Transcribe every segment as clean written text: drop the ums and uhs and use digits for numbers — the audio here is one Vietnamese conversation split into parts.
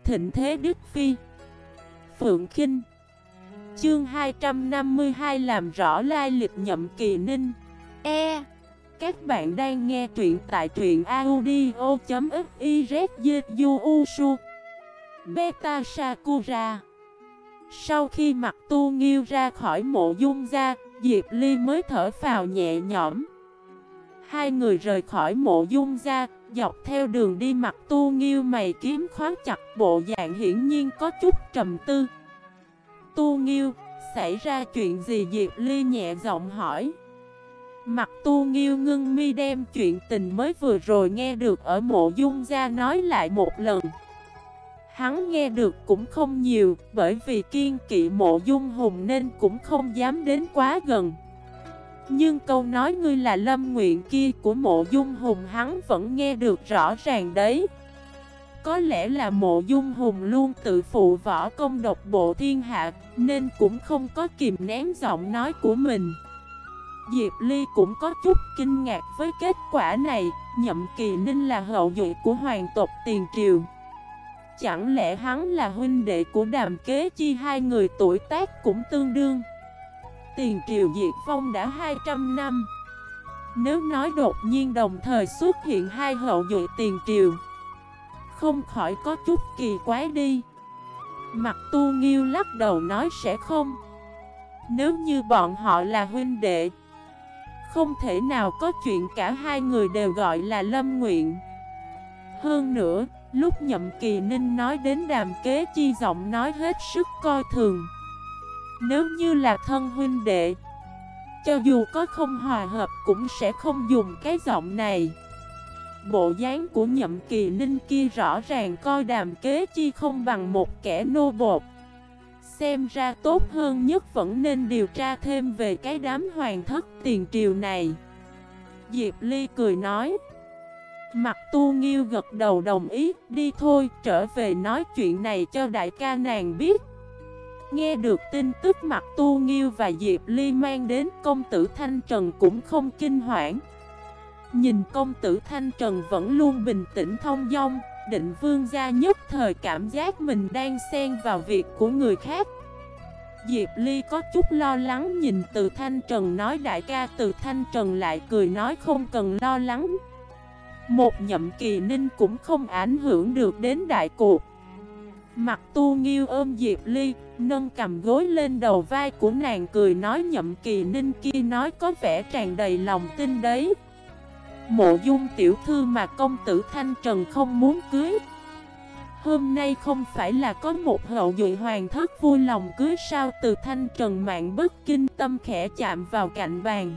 thịnh thế Đức Phi. Phượng Khinh. Chương 252 làm rõ lai lịch Nhậm Kỳ Ninh. Các bạn đang nghe truyện tại truyện audio.xyz. Beta Sakura. Sau khi Mặc Tu Nghiêu ra khỏi Mộ Dung gia, Diệp Ly mới thở phào nhẹ nhõm. Hai người rời khỏi Mộ Dung gia, dọc theo đường đi Mặc Tu Nghiêu mày kiếm khóa chặt, bộ dạng hiển nhiên có chút trầm tư. Tu Nghiêu, xảy ra chuyện gì? Diệp Ly nhẹ giọng hỏi. Mặc Tu Nghiêu ngưng mi đem chuyện tình mới vừa rồi nghe được ở Mộ Dung gia nói lại một lần. Hắn nghe được cũng không nhiều, bởi vì kiêng kỵ Mộ Dung Hùng nên cũng không dám đến quá gần. Nhưng câu nói ngươi là Lâm Nguyện kia của Mộ Dung Hùng hắn vẫn nghe được rõ ràng đấy. Có lẽ là Mộ Dung Hùng luôn tự phụ võ công độc bộ thiên hạ, nên cũng không có kìm nén giọng nói của mình. Diệp Ly cũng có chút kinh ngạc với kết quả này. Nhậm Kỳ Ninh là hậu duệ của hoàng tộc Tiền Triều. Chẳng lẽ hắn là huynh đệ của Đàm Kế Chi? Hai người tuổi tác cũng tương đương. Tiền Triều diệt vong đã 200 năm. Nếu nói đột nhiên đồng thời xuất hiện hai hậu duệ Tiền Triều, không khỏi có chút kỳ quái đi. Mặc Tu Nghiêu lắc đầu nói sẽ không. Nếu như bọn họ là huynh đệ, không thể nào có chuyện cả hai người đều gọi là Lâm Nguyện. Hơn nữa, lúc Nhậm Kỳ Ninh nói đến Đàm Kế Chi giọng nói hết sức coi thường. Nếu như là thân huynh đệ, cho dù có không hòa hợp cũng sẽ không dùng cái giọng này. Bộ dáng của Nhậm Kỳ Ninh kia rõ ràng coi Đàm Kế Chi không bằng một kẻ nô bột. Xem ra tốt hơn nhất vẫn nên điều tra thêm về cái đám hoàng thất Tiền Triều này. Diệp Ly cười nói. Mặc Tu Nghiêu gật đầu đồng ý. Đi thôi, trở về nói chuyện này cho đại ca nàng biết. Nghe được tin tức Mặc Tu Nghiêu và Diệp Ly mang đến, công tử Thanh Trần cũng không kinh hoảng. Nhìn công tử Thanh Trần vẫn luôn bình tĩnh thông dong, Định Vương gia nhất thời cảm giác mình đang xen vào việc của người khác. Diệp Ly có chút lo lắng nhìn Từ Thanh Trần nói đại ca. Từ Thanh Trần lại cười nói không cần lo lắng. Một Nhậm Kỳ Ninh cũng không ảnh hưởng được đến đại cuộc. Mặc Tu Nghiêu ôm Diệp Ly, nâng cầm gối lên đầu vai của nàng cười nói Nhậm Kỳ Ninh kia nói có vẻ tràn đầy lòng tin đấy. Mộ Dung tiểu thư mà công tử Thanh Trần không muốn cưới, hôm nay không phải là có một hậu duệ hoàng thất vui lòng cưới sao? Từ Thanh Trần mạn bất kinh tâm khẽ chạm vào cạnh bàn,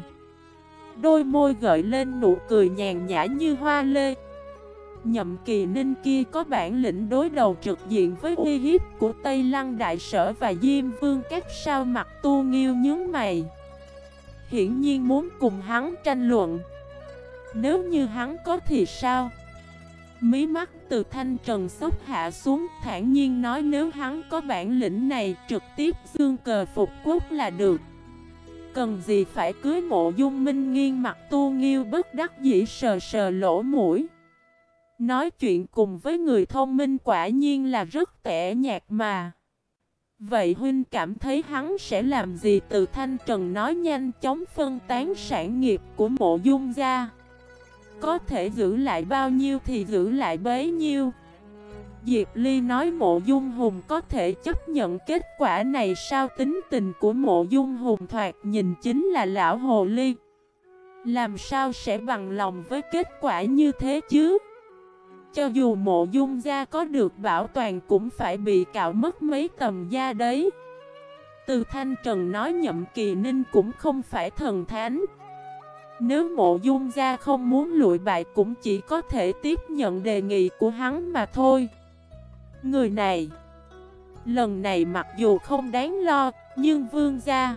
đôi môi gợi lên nụ cười nhàn nhã như hoa lê. Nhậm Kỳ Ninh kia có bản lĩnh đối đầu trực diện với uy hiếp của Tây Lăng Đại Sở và Diêm Vương các sao? Mặc Tu Nghiêu nhướng mày, hiển nhiên muốn cùng hắn tranh luận. Nếu như hắn có thì sao? Mí mắt Từ Thanh Trần xốc hạ xuống, thản nhiên nói nếu hắn có bản lĩnh này trực tiếp dương cờ phục quốc là được. Cần gì phải cưới Mộ Dung Minh Nghiên? Mặc Tu Nghiêu bất đắc dĩ sờ sờ lỗ mũi. Nói chuyện cùng với người thông minh quả nhiên là rất tẻ nhạt mà. Vậy huynh cảm thấy hắn sẽ làm gì? Từ Thanh Trần nói nhanh chóng phân tán sản nghiệp của Mộ Dung gia. Có thể giữ lại bao nhiêu thì giữ lại bấy nhiêu. Diệp Ly nói Mộ Dung Hùng có thể chấp nhận kết quả này sao? Tính tình của Mộ Dung Hùng thoạt nhìn chính là lão hồ ly, làm sao sẽ bằng lòng với kết quả như thế chứ? Cho dù Mộ Dung gia có được bảo toàn cũng phải bị cạo mất mấy tầm da đấy. Từ Thanh Trần nói Nhậm Kỳ Ninh cũng không phải thần thánh. Nếu Mộ Dung gia không muốn lụi bại cũng chỉ có thể tiếp nhận đề nghị của hắn mà thôi. Người này, lần này mặc dù không đáng lo, nhưng Vương gia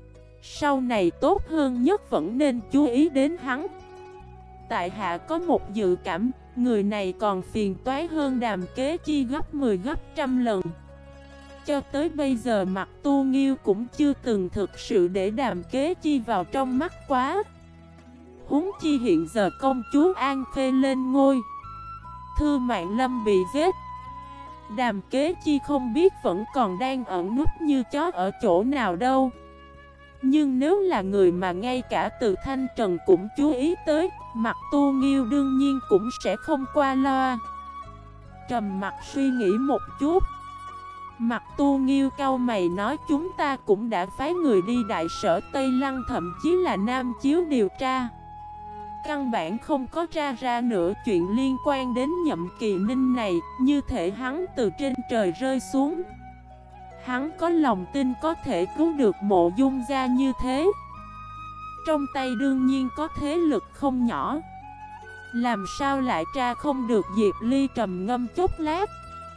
sau này tốt hơn nhất vẫn nên chú ý đến hắn. Tại hạ có một dự cảm, người này còn phiền toái hơn Đàm Kế Chi gấp 10 gấp trăm lần. Cho tới bây giờ Mặc Tu Nghiêu cũng chưa từng thực sự để Đàm Kế Chi vào trong mắt quá. Huống chi hiện giờ công chúa An Khê lên ngôi, Thư Mạn Lâm bị giết, Đàm Kế Chi không biết vẫn còn đang ẩn núp như chó ở chỗ nào đâu. Nhưng nếu là người mà ngay cả Từ Thanh Trần cũng chú ý tới, Mặt Tu Nghiêu đương nhiên cũng sẽ không qua loa. Trầm mặt suy nghĩ một chút, Mặt Tu Nghiêu cau mày nói chúng ta cũng đã phái người đi đại sở Tây Lăng, thậm chí là Nam Chiếu điều tra. Căn bản không có tra ra nữa chuyện liên quan đến Nhậm Kỳ Ninh này, như thể hắn từ trên trời rơi xuống. Hắn có lòng tin có thể cứu được Mộ Dung gia như thế. Trong tay đương nhiên có thế lực không nhỏ. Làm sao lại tra không được? Diệp Ly trầm ngâm chốc lát,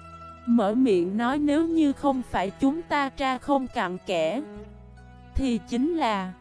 mở miệng nói nếu như không phải chúng ta tra không cặn kẽ, thì chính là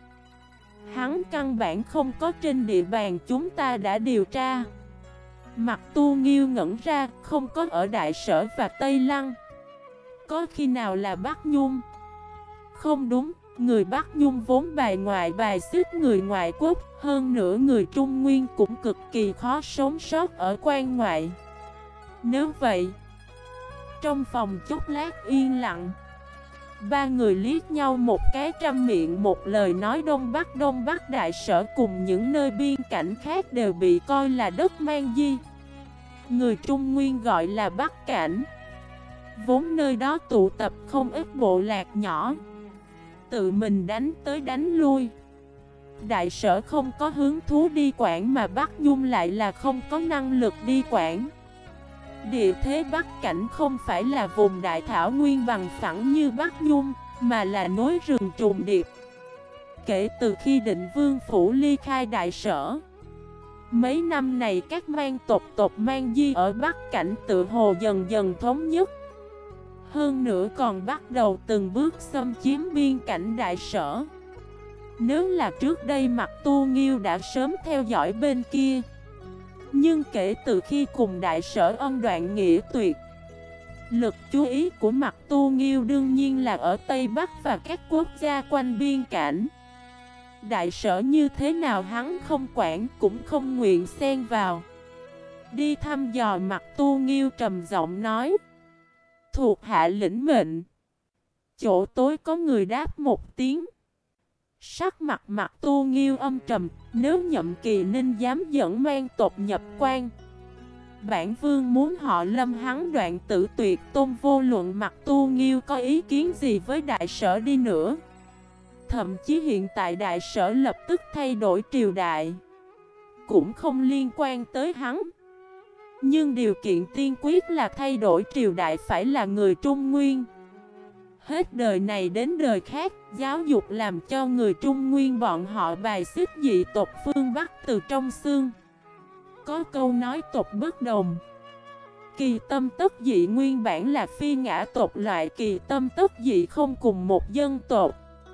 hắn căn bản không có trên địa bàn chúng ta đã điều tra. Mặt Tu Nghiêu ngẩn ra, không có ở Đại Sở và Tây Lăng. Có khi nào là Bắc Nhung? Không đúng, người Bắc Nhung vốn bài ngoại bài xích người ngoại quốc, hơn nữa người Trung Nguyên cũng cực kỳ khó sống sót ở quan ngoại. Nếu vậy, trong phòng chốc lát yên lặng, ba người liếc nhau một cái, trăm miệng một lời nói Đông Bắc Đại Sở cùng những nơi biên cảnh khác đều bị coi là đất man di. Người Trung Nguyên gọi là Bắc Cảnh. Vốn nơi đó tụ tập không ít bộ lạc nhỏ, tự mình đánh tới đánh lui. Đại Sở không có hứng thú đi quản, mà Bắc Nhung lại là không có năng lực đi quản. Địa thế Bắc Cảnh không phải là vùng đại thảo nguyên bằng phẳng như Bắc Nhung, mà là núi rừng trùng điệp. Kể từ khi Định Vương Phủ ly khai Đại Sở, mấy năm này các mang tộc mang di ở Bắc Cảnh tự hồ dần dần thống nhất. Hơn nữa còn bắt đầu từng bước xâm chiếm biên cảnh Đại Sở. Nếu là trước đây Mặt Tu Nghiêu đã sớm theo dõi bên kia, nhưng kể từ khi cùng Đại Sở ân đoạn nghĩa tuyệt, lực chú ý của Mặt Tu Nghiêu đương nhiên là ở Tây Bắc và các quốc gia quanh biên cảnh. Đại Sở như thế nào hắn không quản, cũng không nguyện xen vào. Đi thăm dò, Mặt Tu Nghiêu trầm giọng nói: thuộc hạ lĩnh mệnh. Chỗ tối có người đáp một tiếng. Sắc mặt Mặt Tu Nghiêu âm trầm, nếu Nhậm Kỳ Ninh dám dẫn mang tộc nhập quan, bản vương muốn họ lâm hắn đoạn tử tuyệt tôn. Vô luận Mặt Tu Nghiêu có ý kiến gì với Đại Sở đi nữa, thậm chí hiện tại Đại Sở lập tức thay đổi triều đại, cũng không liên quan tới hắn. Nhưng điều kiện tiên quyết là thay đổi triều đại phải là người Trung Nguyên. Hết đời này đến đời khác, giáo dục làm cho người Trung Nguyên bọn họ bài xích dị tộc phương Bắc từ trong xương. Có câu nói tộc bất đồng, kỳ tâm tất dị, nguyên bản là phi ngã tộc loại kỳ tâm tất dị không cùng một dân tộc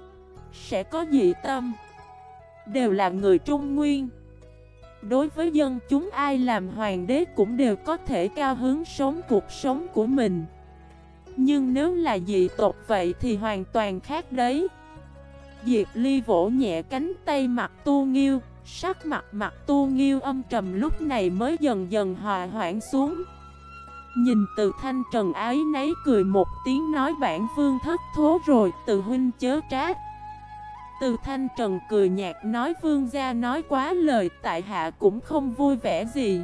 sẽ có dị tâm, đều là người Trung Nguyên. Đối với dân chúng, ai làm hoàng đế cũng đều có thể cao hứng sống cuộc sống của mình. Nhưng nếu là dị tộc vậy thì hoàn toàn khác đấy. Diệp Ly vỗ nhẹ cánh tay Mặt Tu Nghiêu, sắc mặt Mặt Tu Nghiêu âm trầm lúc này mới dần dần hòa hoãn xuống. Nhìn Từ Thanh Trần ái nấy cười một tiếng nói bản vương thất thố rồi, Từ huynh chớ trách. Từ Thanh Trần cười nhạt nói vương gia nói quá lời, tại hạ cũng không vui vẻ gì.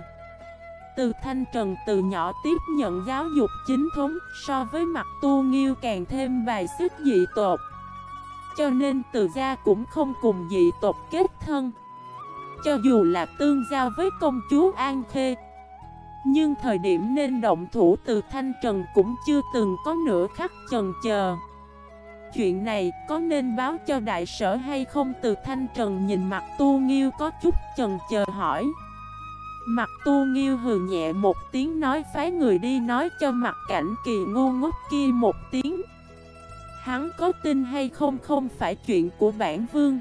Từ Thanh Trần từ nhỏ tiếp nhận giáo dục chính thống, so với Mặt Tu Nghiêu càng thêm bài xích dị tộc, cho nên Từ gia cũng không cùng dị tộc kết thân. Cho dù là tương giao với công chúa An Khê, nhưng thời điểm nên động thủ Từ Thanh Trần cũng chưa từng có nửa khắc chần chờ. Chuyện này có nên báo cho Đại Sở hay không? Từ Thanh Trần nhìn Mặt Tu Nghiêu có chút chần chờ hỏi. Mặt Tu Nghiêu hừ nhẹ một tiếng nói phái người đi nói cho Mặt Cảnh Kỳ ngu ngốc kia một tiếng. Hắn có tin hay không không phải chuyện của bản vương.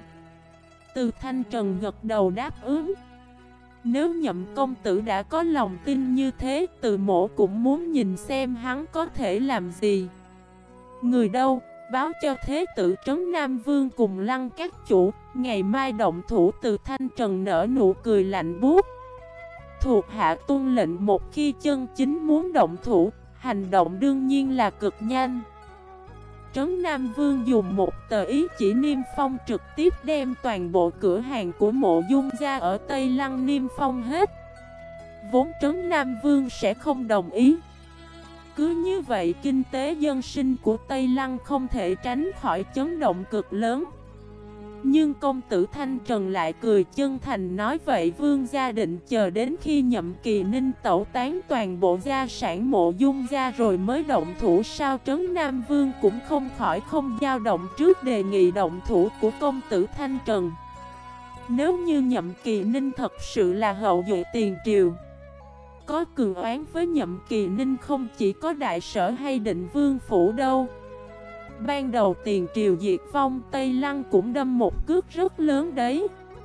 Từ Thanh Trần gật đầu đáp ứng. Nếu Nhậm công tử đã có lòng tin như thế, Từ mỗ cũng muốn nhìn xem hắn có thể làm gì. Người đâu? Báo cho thế tử Trấn Nam Vương cùng Lăng các chủ, ngày mai động thủ. Từ Thanh Trần nở nụ cười lạnh buốt. Thuộc hạ tuân lệnh, một khi chân chính muốn động thủ, Hành động đương nhiên là cực nhanh. Trấn Nam Vương dùng một tờ ý chỉ niêm phong trực tiếp đem toàn bộ cửa hàng của Mộ Dung gia ở Tây Lăng niêm phong hết. Vốn Trấn Nam Vương sẽ không đồng ý. Cứ như vậy kinh tế dân sinh của Tây Lăng không thể tránh khỏi chấn động cực lớn. Nhưng công tử Thanh Trần lại cười chân thành nói vậy Vương gia định chờ đến khi Nhậm Kỳ Ninh tẩu tán toàn bộ gia sản Mộ Dung gia rồi mới động thủ sao? Trấn Nam Vương cũng không khỏi không dao động trước đề nghị động thủ của công tử Thanh Trần. Nếu như Nhậm Kỳ Ninh thật sự là hậu duệ tiền triều, có cường oán với Nhậm Kỳ Ninh không chỉ có đại sở hay Định Vương phủ đâu. Ban đầu tiền triều diệt vong Tây Lăng cũng đâm một cước rất lớn đấy.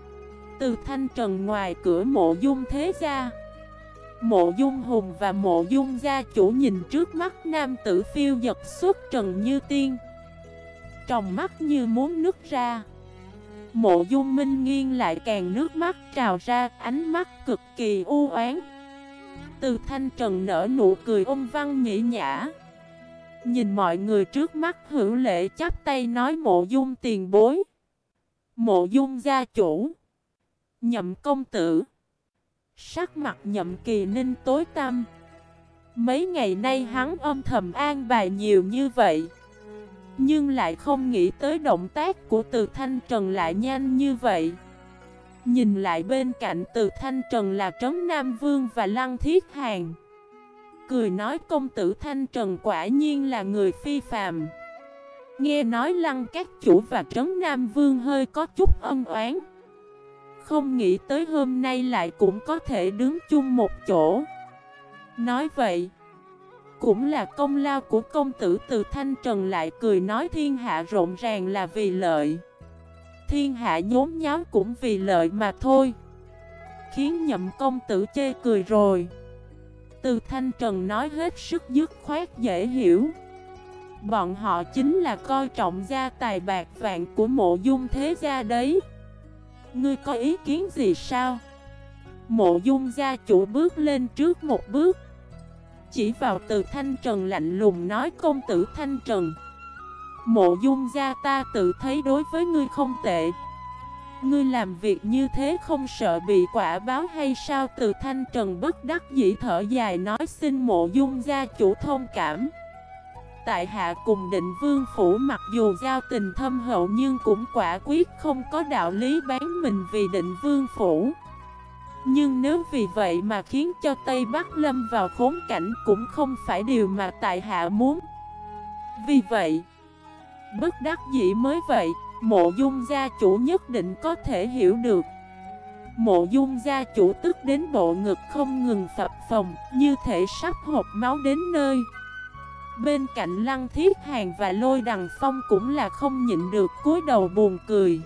Từ Thanh Trần ngoài cửa Mộ Dung thế gia, Mộ Dung Hùng và Mộ Dung gia chủ nhìn trước mắt nam tử phiêu giật xuất trần như tiên, tròng mắt như muốn nứt ra. Mộ Dung Minh Nghiên lại càng nước mắt trào ra, ánh mắt cực kỳ u oán. Từ Thanh Trần nở nụ cười ôn văn nhĩ nhã, nhìn mọi người trước mắt hữu lễ chắp tay nói Mộ Dung tiền bối, Mộ Dung gia chủ, Nhậm công tử. Sắc mặt Nhậm Kỳ Ninh tối tăm. Mấy ngày nay hắn âm thầm an bài nhiều như vậy, nhưng lại không nghĩ tới động tác của Từ Thanh Trần lại nhanh như vậy. Nhìn lại bên cạnh Từ Thanh Trần là Trấn Nam Vương và Lăng Thiết Hàn, cười nói công tử Thanh Trần quả nhiên là người phi phàm. Nghe nói Lăng các chủ và Trấn Nam Vương hơi có chút ân oán, không nghĩ tới hôm nay lại cũng có thể đứng chung một chỗ. Nói vậy cũng là công lao của công tử. Từ Thanh Trần lại cười nói thiên hạ rộn ràng là vì lợi, thiên hạ nhốn nháo cũng vì lợi mà thôi. Khiến Nhậm công tử chê cười rồi. Từ Thanh Trần nói hết sức dứt khoát dễ hiểu. Bọn họ chính là coi trọng gia tài bạc vạn của Mộ Dung thế gia đấy. Ngươi có ý kiến gì sao? Mộ Dung gia chủ bước lên trước một bước, chỉ vào Từ Thanh Trần lạnh lùng nói công tử Thanh Trần, Mộ Dung gia ta tự thấy đối với ngươi không tệ. Ngươi làm việc như thế không sợ bị quả báo hay sao? Từ Thanh Trần bất đắc dĩ thở dài nói xin Mộ Dung gia chủ thông cảm. Tại hạ cùng Định Vương phủ mặc dù giao tình thâm hậu nhưng cũng quả quyết không có đạo lý bán mình vì Định Vương phủ. Nhưng nếu vì vậy mà khiến cho Tây Bắc lâm vào khốn cảnh cũng không phải điều mà tại hạ muốn. Vì vậy, bất đắc dĩ mới vậy, Mộ Dung gia chủ nhất định có thể hiểu được. Mộ Dung gia chủ tức đến bộ ngực không ngừng phập phồng, như thể sắp hộc máu đến nơi. Bên cạnh Lăng Thiết Hàn và Lôi Đằng Phong cũng là không nhịn được cúi đầu buồn cười.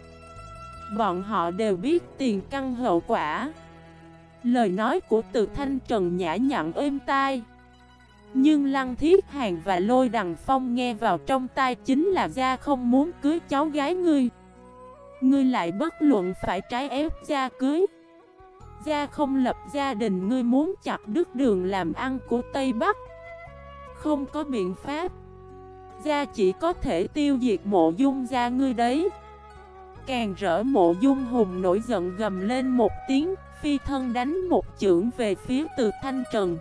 Bọn họ đều biết tiền căn hậu quả. Lời nói của Từ Thanh Trần nhã nhặn êm tai, nhưng Lăng Thiết Hàn và Lôi Đằng Phong nghe vào trong tai chính là gia không muốn cưới cháu gái ngươi. Ngươi lại bất luận phải trái ép gia cưới. Gia không lập gia đình, ngươi muốn chặt đứt đường làm ăn của Tây Bắc. Không có biện pháp, gia chỉ có thể tiêu diệt Mộ Dung gia ngươi đấy. Càng rỡ Mộ Dung Hùng nổi giận gầm lên một tiếng, phi thân đánh một chưởng về phía Từ Thanh Trần.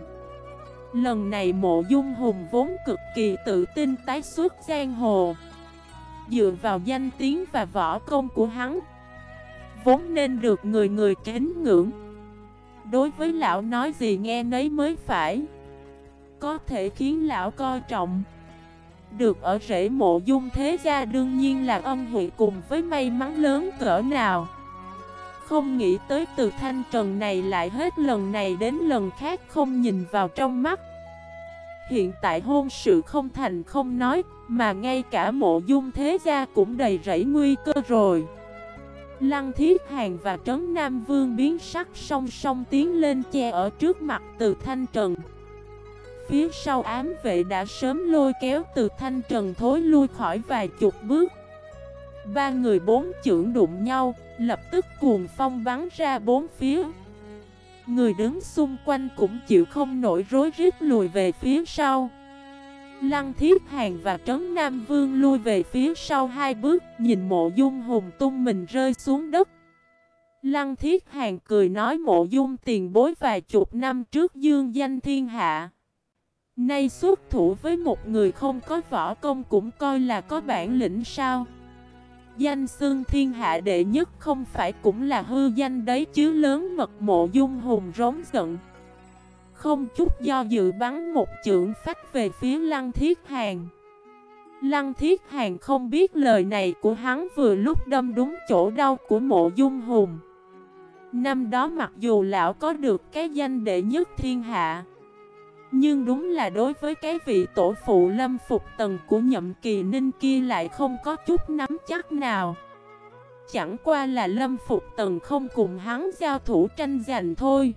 Lần này Mộ Dung Hùng vốn cực kỳ tự tin tái xuất giang hồ, dựa vào danh tiếng và võ công của hắn, vốn nên được người người kính ngưỡng. Đối với lão nói gì nghe nấy mới phải, có thể khiến lão coi trọng. Được ở rễ Mộ Dung thế gia đương nhiên là ân huệ cùng với may mắn lớn cỡ nào. Không nghĩ tới Từ Thanh Trần này lại hết lần này đến lần khác không nhìn vào trong mắt. Hiện tại hôn sự không thành không nói, mà ngay cả Mộ Dung thế gia cũng đầy rẫy nguy cơ rồi. Lăng Thiết Hàn và Trấn Nam Vương biến sắc song song tiến lên che ở trước mặt Từ Thanh Trần. Phía sau ám vệ đã sớm lôi kéo Từ Thanh Trần thối lui khỏi vài chục bước. Ba người bốn chưởng đụng nhau, lập tức cuồng phong bắn ra bốn phía. Người đứng xung quanh cũng chịu không nổi rối rít lùi về phía sau. Lăng Thiết Hàn và Trấn Nam Vương lui về phía sau 2 bước, nhìn Mộ Dung Hùng tung mình rơi xuống đất. Lăng Thiết Hàn cười nói: Mộ Dung tiền bối vài chục năm trước dương danh thiên hạ, nay xuất thủ với một người không có võ công cũng coi là có bản lĩnh sao? Danh xưng thiên hạ đệ nhất không phải cũng là hư danh đấy chứ? Lớn mật. Mộ Dung Hùng rống giận, không chút do dự bắn một chưởng phách về phía Lăng Thiết Hàn. Lăng Thiết Hàn không biết lời này của hắn vừa lúc đâm đúng chỗ đau của Mộ Dung Hùng. Năm đó mặc dù lão có được cái danh đệ nhất thiên hạ, nhưng đúng là đối với cái vị tổ phụ Lâm Phục Tần của Nhậm Kỳ Ninh kia lại không có chút nắm chắc nào. Chẳng qua là Lâm Phục Tần không cùng hắn giao thủ tranh giành thôi.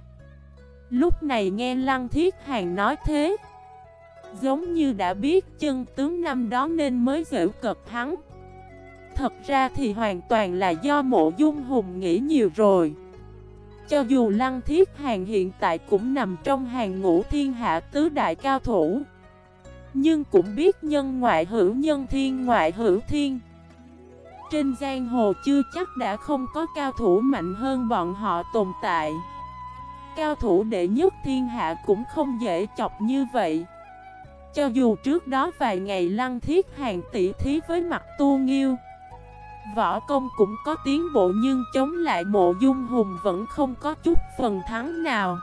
Lúc này nghe Lăng Thiết Hàn nói thế, giống như đã biết chân tướng năm đó nên mới giễu cợt hắn. Thật ra thì hoàn toàn là do Mộ Dung Hùng nghĩ nhiều rồi. Cho dù Lăng Thiết Hàn hiện tại cũng nằm trong hàng ngũ thiên hạ tứ đại cao thủ, nhưng cũng biết nhân ngoại hữu nhân, thiên ngoại hữu thiên. Trên giang hồ chưa chắc đã không có cao thủ mạnh hơn bọn họ tồn tại. Cao thủ đệ nhất thiên hạ cũng không dễ chọc như vậy. Cho dù trước đó vài ngày Lăng Thiết Hàn tỷ thí với Mặc Tu Nghiêu, võ công cũng có tiến bộ, nhưng chống lại Mộ Dung Hùng vẫn không có chút phần thắng nào.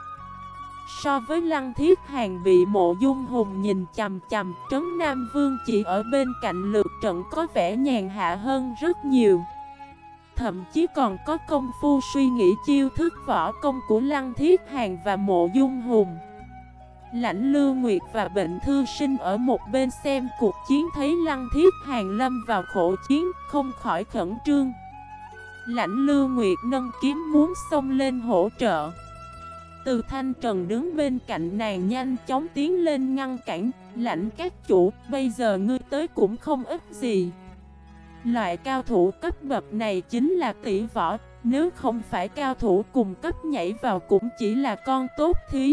So với Lăng Thiết Hàn bị Mộ Dung Hùng nhìn chằm chằm, Trấn Nam Vương chỉ ở bên cạnh lượt trận có vẻ nhàn hạ hơn rất nhiều. Thậm chí còn có công phu suy nghĩ chiêu thức võ công của Lăng Thiết Hàn và Mộ Dung Hùng. Lãnh Lưu Nguyệt và Bệnh Thư Sinh ở một bên xem cuộc chiến thấy Lăng Thiết Hàn lâm vào khổ chiến, không khỏi khẩn trương. Lãnh Lưu Nguyệt nâng kiếm muốn xông lên hỗ trợ. Từ Thanh Trần đứng bên cạnh nàng nhanh chóng tiến lên ngăn cản. Lãnh các chủ, bây giờ ngươi tới cũng không ít gì. Loại cao thủ cấp bậc này chính là tỷ võ, nếu không phải cao thủ cùng cấp nhảy vào cũng chỉ là con tốt thí.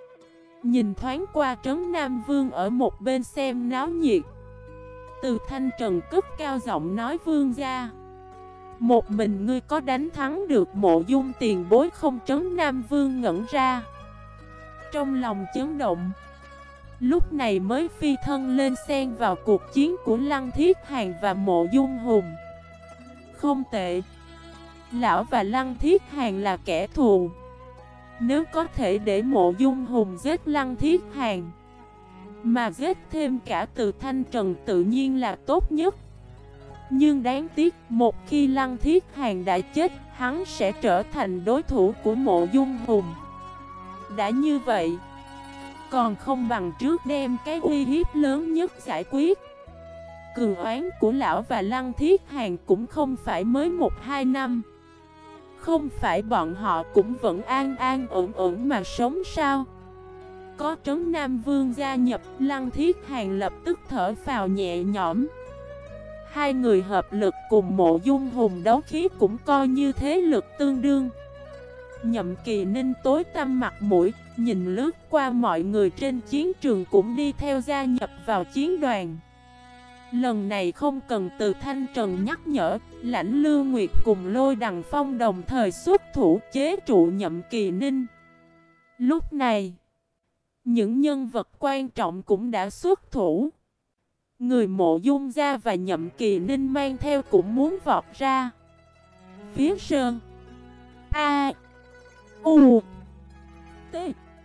Nhìn thoáng qua Trấn Nam Vương ở một bên xem náo nhiệt, Từ Thanh Trần cất cao giọng nói: Vương gia, một mình ngươi có đánh thắng được Mộ Dung tiền bối không? Trấn Nam Vương ngẩn ra, trong lòng chấn động, lúc này mới phi thân lên xen vào cuộc chiến của Lăng Thiết Hàn và Mộ Dung Hùng. Không tệ, lão và Lăng Thiết Hàn là kẻ thù. Nếu có thể để Mộ Dung Hùng giết Lăng Thiết Hàn, mà giết thêm cả Từ Thanh Trần tự nhiên là tốt nhất. Nhưng đáng tiếc, một khi Lăng Thiết Hàn đã chết, hắn sẽ trở thành đối thủ của Mộ Dung Hùng. Đã như vậy, còn không bằng trước đem cái uy hiếp lớn nhất giải quyết. Cường oán của lão và Lăng Thiết Hàn cũng không phải mới 1-2 năm. Không phải bọn họ cũng vẫn an an ổn ổn mà sống sao? Có Trấn Nam Vương gia nhập, Lăng Thiết Hàn lập tức thở phào nhẹ nhõm. Hai người hợp lực cùng Mộ Dung Hùng đấu khí cũng coi như thế lực tương đương. Nhậm Kỳ Ninh tối tăm mặt mũi, nhìn lướt qua mọi người trên chiến trường cũng đi theo gia nhập vào chiến đoàn. Lần này không cần Từ Thanh Trần nhắc nhở, Lãnh Lưu Nguyệt cùng Lôi Đằng Phong đồng thời xuất thủ chế trụ Nhậm Kỳ Ninh. Lúc này, những nhân vật quan trọng cũng đã xuất thủ. Người Mộ Dung gia và Nhậm Kỳ Ninh mang theo cũng muốn vọt ra. Phía Sơn A U T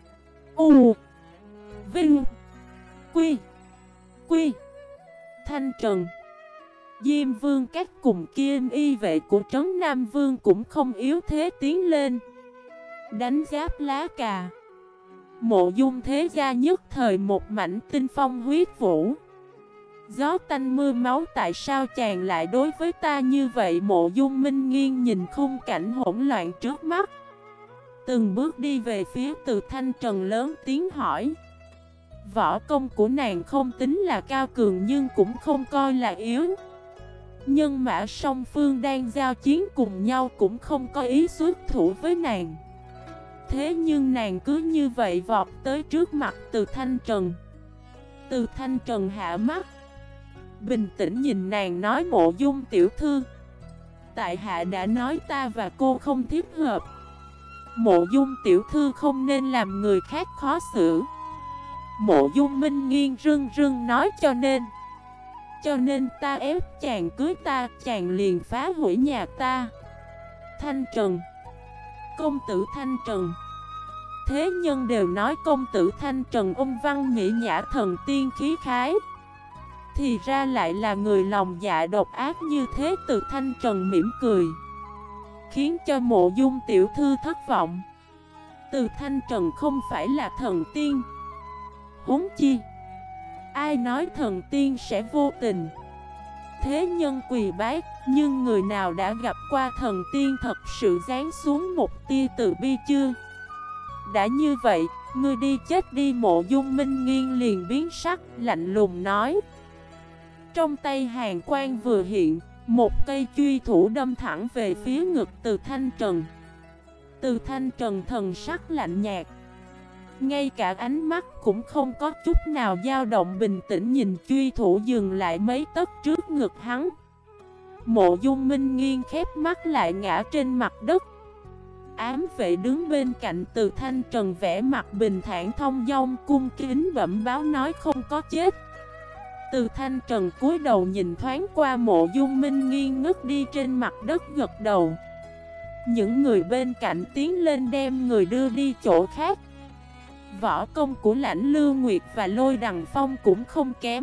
U Vinh Quy Quy Thanh Trần, Diêm Vương các cùng Kim y vệ của Trấn Nam Vương cũng không yếu thế tiến lên, đánh giáp lá cà. Mộ Dung thế gia nhất thời một mảnh tinh phong huyết vũ. Gió tanh mưa máu, tại sao chàng lại đối với ta như vậy? Mộ Dung Minh Nghiên nhìn khung cảnh hỗn loạn trước mắt, từng bước đi về phía Từ Thanh Trần lớn tiếng hỏi. Võ công của nàng không tính là cao cường nhưng cũng không coi là yếu. Nhân mã song phương đang giao chiến cùng nhau cũng không có ý xuất thủ với nàng. Thế nhưng nàng cứ như vậy vọt tới trước mặt Từ Thanh Trần. Từ Thanh Trần hạ mắt, bình tĩnh nhìn nàng nói: Mộ Dung tiểu thư, tại hạ đã nói ta và cô không thích hợp. Mộ Dung tiểu thư không nên làm người khác khó xử. Mộ Dung Minh Nghiên rưng rưng nói: Cho nên ta ép chàng cưới ta, chàng liền phá hủy nhà ta. Thanh Trần, công tử Thanh Trần. Thế nhân đều nói công tử Thanh Trần ôn văn mỹ nhã, thần tiên khí khái, thì ra lại là người lòng dạ độc ác như thế. Từ Thanh Trần mỉm cười, khiến cho Mộ Dung tiểu thư thất vọng. Từ Thanh Trần không phải là thần tiên. Huống chi, ai nói thần tiên sẽ vô tình? Thế nhân quỳ bái, nhưng người nào đã gặp qua thần tiên thật sự giáng xuống một tia từ bi chưa? Đã như vậy, ngươi đi chết đi. Mộ Dung Minh Nghiên liền biến sắc, lạnh lùng nói. Trong tay hàn quang vừa hiện, một cây truy thủ đâm thẳng về phía ngực Từ Thanh Trần. Từ Thanh Trần thần sắc lạnh nhạt, ngay cả ánh mắt cũng không có chút nào dao động, bình tĩnh nhìn truy thủ dừng lại mấy tấc trước ngực hắn. Mộ Dung Minh Nghiên khép mắt lại ngã trên mặt đất. Ám vệ đứng bên cạnh Từ Thanh Trần vẻ mặt bình thản thông dong, cung kính bẩm báo nói: không có chết. Từ Thanh Trần cúi đầu nhìn thoáng qua Mộ Dung Minh Nghiên ngất đi trên mặt đất, gật đầu. Những người bên cạnh tiến lên đem người đưa đi chỗ khác. Võ công của Lãnh Lưu Nguyệt và Lôi Đằng Phong cũng không kém,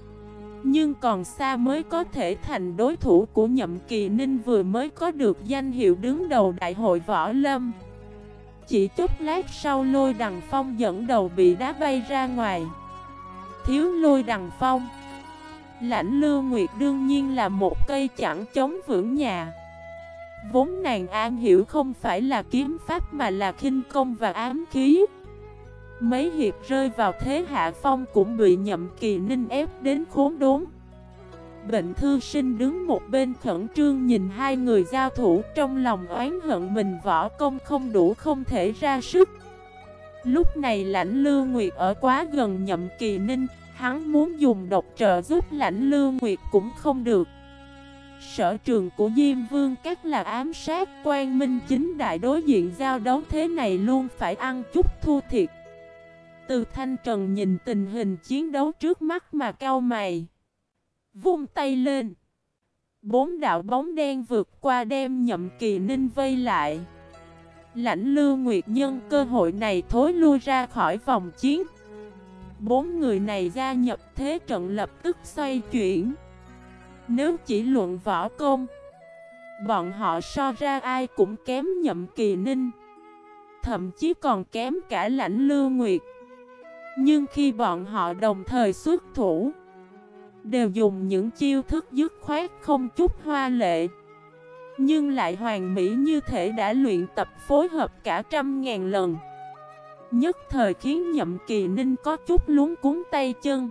nhưng còn xa mới có thể thành đối thủ của Nhậm Kỳ Ninh vừa mới có được danh hiệu đứng đầu đại hội võ lâm. Chỉ chút lát sau, Lôi Đằng Phong dẫn đầu bị đá bay ra ngoài. Thiếu Lôi Đằng Phong, Lãnh Lưu Nguyệt đương nhiên là một cây chẳng chống vững nhà. Vốn nàng am hiểu không phải là kiếm pháp mà là khinh công và ám khí. Mấy hiệp rơi vào thế hạ phong cũng bị Nhậm Kỳ Ninh ép đến khốn đốn. Bệnh thư sinh đứng một bên khẩn trương nhìn hai người giao thủ, trong lòng oán hận mình võ công không đủ, không thể ra sức. Lúc này Lãnh Lưu Nguyệt ở quá gần Nhậm Kỳ Ninh, hắn muốn dùng độc trợ giúp Lãnh Lưu Nguyệt cũng không được. Sở trường của Diêm Vương Các là ám sát, Quang Minh chính đại đối diện giao đấu thế này luôn phải ăn chút thua thiệt. Từ Thanh Trần nhìn tình hình chiến đấu trước mắt mà cau mày, vung tay lên. 4 đạo bóng đen vượt qua đem Nhậm Kỳ Ninh vây lại. Lãnh Lưu Nguyệt nhân cơ hội này thối lui ra khỏi vòng chiến. 4 người này gia nhập thế trận lập tức xoay chuyển. Nếu chỉ luận võ công, bọn họ so ra ai cũng kém Nhậm Kỳ Ninh, thậm chí còn kém cả Lãnh Lưu Nguyệt. Nhưng khi bọn họ đồng thời xuất thủ, đều dùng những chiêu thức dứt khoát không chút hoa lệ, nhưng lại hoàn mỹ như thể đã luyện tập phối hợp cả 100.000 lần. Nhất thời khiến Nhậm Kỳ Ninh có chút luống cuống tay chân.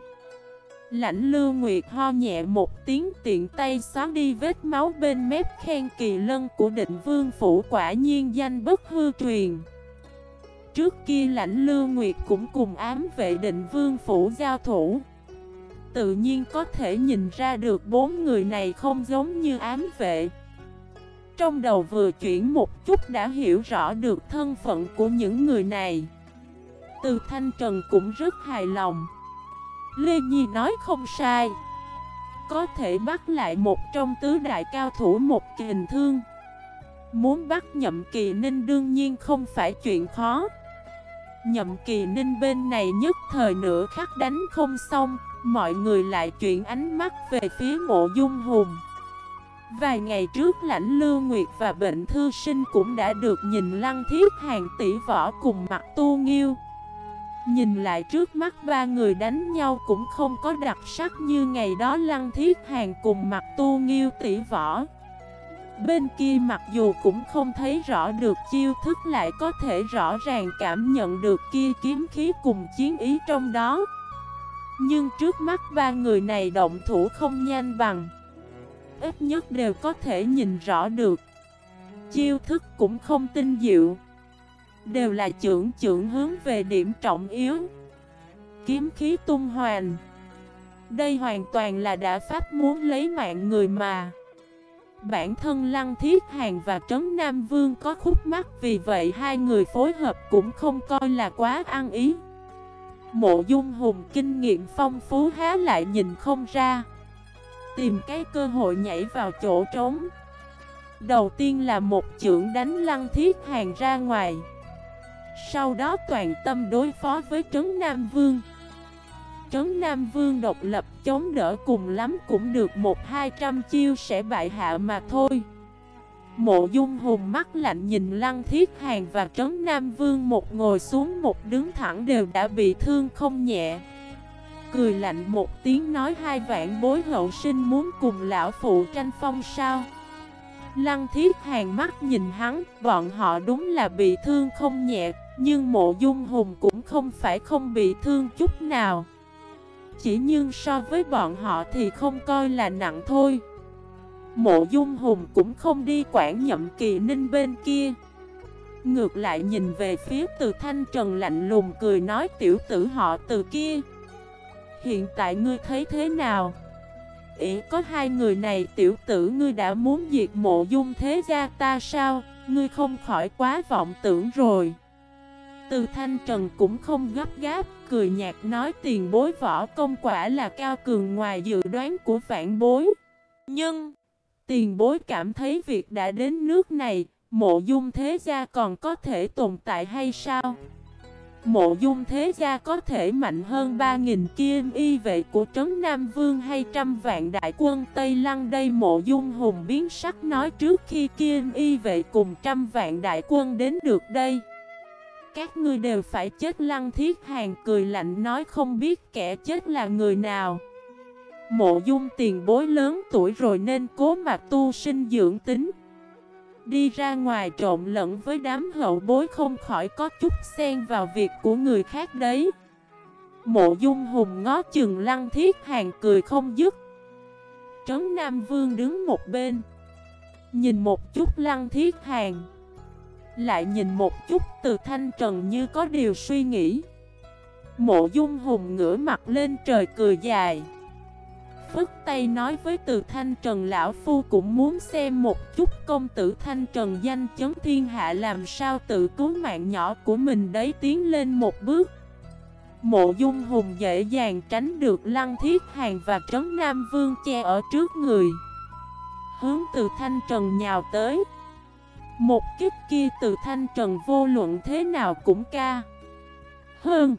Lãnh Lưu Nguyệt ho nhẹ một tiếng, tiện tay xóa đi vết máu bên mép, khen Kỳ Lân của Định Vương Phủ quả nhiên danh bất hư truyền. Trước kia Lãnh Lưu Nguyệt cũng cùng ám vệ Định Vương Phủ giao thủ, tự nhiên có thể nhìn ra được 4 người này không giống như ám vệ. Trong đầu vừa chuyển một chút đã hiểu rõ được thân phận của những người này. Từ Thanh Trần cũng rất hài lòng. Lê Nhi nói không sai, có thể bắt lại một trong tứ đại cao thủ một kình thương. Muốn bắt Nhậm Kỳ Ninh đương nhiên không phải chuyện khó. Nhậm Kỳ Ninh bên này nhất thời nửa khắc đánh không xong, mọi người lại chuyển ánh mắt về phía Mộ Dung Hùng. Vài ngày trước Lãnh Lưu Nguyệt và Bệnh Thư Sinh cũng đã được nhìn Lăng Thiết Hàn tỷ võ cùng Mặc Tu Nghiêu. Nhìn lại trước mắt 3 người đánh nhau cũng không có đặc sắc như ngày đó Lăng Thiết Hàn cùng Mặc Tu Nghiêu tỷ võ. Bên kia mặc dù cũng không thấy rõ được chiêu thức, lại có thể rõ ràng cảm nhận được kia kiếm khí cùng chiến ý trong đó. Nhưng trước mắt 3 người này động thủ không nhanh bằng, ít nhất đều có thể nhìn rõ được. Chiêu thức cũng không tinh diệu, đều là chưởng hướng về điểm trọng yếu. kiếm khí tung hoành. Đây hoàn toàn là đã pháp muốn lấy mạng người mà. Bản thân Lăng Thiết Hàn và Trấn Nam Vương có khúc mắc, vì vậy hai người phối hợp cũng không coi là quá ăn ý. Mộ Dung Hùng kinh nghiệm phong phú há lại nhìn không ra, tìm cái cơ hội nhảy vào chỗ trống. Đầu tiên là một chưởng đánh Lăng Thiết Hàn ra ngoài, sau đó toàn tâm đối phó với Trấn Nam Vương. Trấn Nam Vương độc lập chống đỡ cùng lắm cũng được 100-200 chiêu sẽ bại hạ mà thôi. Mộ Dung Hùng mắt lạnh nhìn Lăng Thiết Hàn và Trấn Nam Vương, một ngồi xuống một đứng thẳng đều đã bị thương không nhẹ. Cười lạnh một tiếng nói: hai vạn bối hậu sinh muốn cùng lão phụ tranh phong sao? Lăng Thiết Hàn mắt nhìn hắn, bọn họ đúng là bị thương không nhẹ, nhưng Mộ Dung Hùng cũng không phải không bị thương chút nào. Chỉ nhưng so với bọn họ thì không coi là nặng thôi. Mộ Dung Hùng cũng không đi quản Nhậm Kỳ Ninh bên kia, ngược lại nhìn về phía Từ Thanh Trần lạnh lùng cười nói: tiểu tử họ Từ kia, hiện tại ngươi thấy thế nào? Ý có hai người này, tiểu tử ngươi đã muốn diệt Mộ Dung thế gia ta sao? Ngươi không khỏi quá vọng tưởng rồi. Từ Thanh Trần cũng không gấp gáp, cười nhạt nói: tiền bối võ công quả là cao cường ngoài dự đoán của vạn bối. Nhưng tiền bối cảm thấy việc đã đến nước này, Mộ Dung thế gia còn có thể tồn tại hay sao? Mộ Dung thế gia có thể mạnh hơn 3.000 kim y vệ của Trấn Nam Vương hay 100 vạn đại quân Tây Lăng đây? Mộ Dung Hùng biến sắc nói: trước khi kim y vệ cùng 100 vạn đại quân đến được đây, các ngươi đều phải chết. Lăng Thiết Hàn cười lạnh nói: không biết kẻ chết là người nào. Mộ Dung tiền bối lớn tuổi rồi nên cố mà tu sinh dưỡng tính, đi ra ngoài trộn lẫn với đám hậu bối không khỏi có chút xen vào việc của người khác đấy. Mộ Dung Hùng ngó chừng Lăng Thiết Hàn cười không dứt. Trấn Nam Vương đứng một bên, nhìn một chút Lăng Thiết Hàn, lại nhìn một chút Từ Thanh Trần như có điều suy nghĩ. Mộ Dung Hùng ngửa mặt lên trời cười dài, phất tay nói với Từ Thanh Trần: lão phu cũng muốn xem một chút công tử Thanh Trần danh chấn thiên hạ làm sao tự cứu mạng nhỏ của mình đấy. Tiến lên một bước, Mộ Dung Hùng dễ dàng tránh được Lăng Thiết Hàn và Trấn Nam Vương che ở trước người, hướng Từ Thanh Trần nhào tới. Một kích kia Từ Thanh Trần vô luận thế nào cũng ca hơn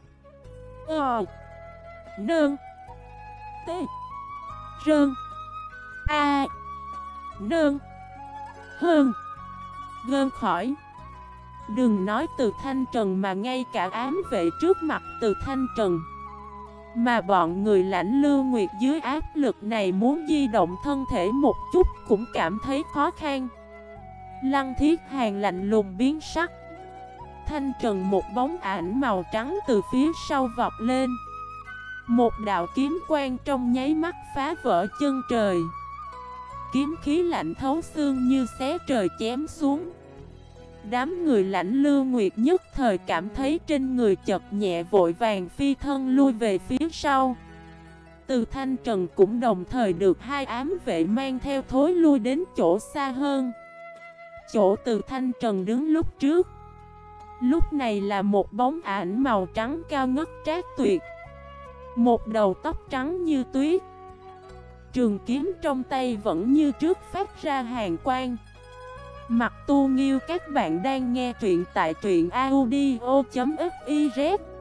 nơn tê rơn a nơn hơn gơn khỏi. Đừng nói Từ Thanh Trần mà ngay cả ám vệ trước mặt Từ Thanh Trần, mà bọn người Lãnh Lưu Nguyệt dưới áp lực này muốn di động thân thể một chút cũng cảm thấy khó khăn. Lăng Thiết Hàn lạnh lùng biến sắc. Thanh Trần một bóng ảnh màu trắng từ phía sau vọt lên, một đạo kiếm quang trong nháy mắt phá vỡ chân trời. Kiếm khí lạnh thấu xương như xé trời chém xuống. Đám người Lãnh Lưu Nguyệt nhất thời cảm thấy trên người chật nhẹ, vội vàng phi thân lui về phía sau. Từ Thanh Trần cũng đồng thời được hai ám vệ mang theo thối lui đến chỗ xa hơn. Chỗ Từ Thanh Trần đứng lúc trước, lúc này là một bóng ảnh màu trắng cao ngất trác tuyệt, một đầu tóc trắng như tuyết, trường kiếm trong tay vẫn như trước phát ra hàn quang. Mặt Tu Nghiêu, các bạn đang nghe truyện tại truyện audio.fif.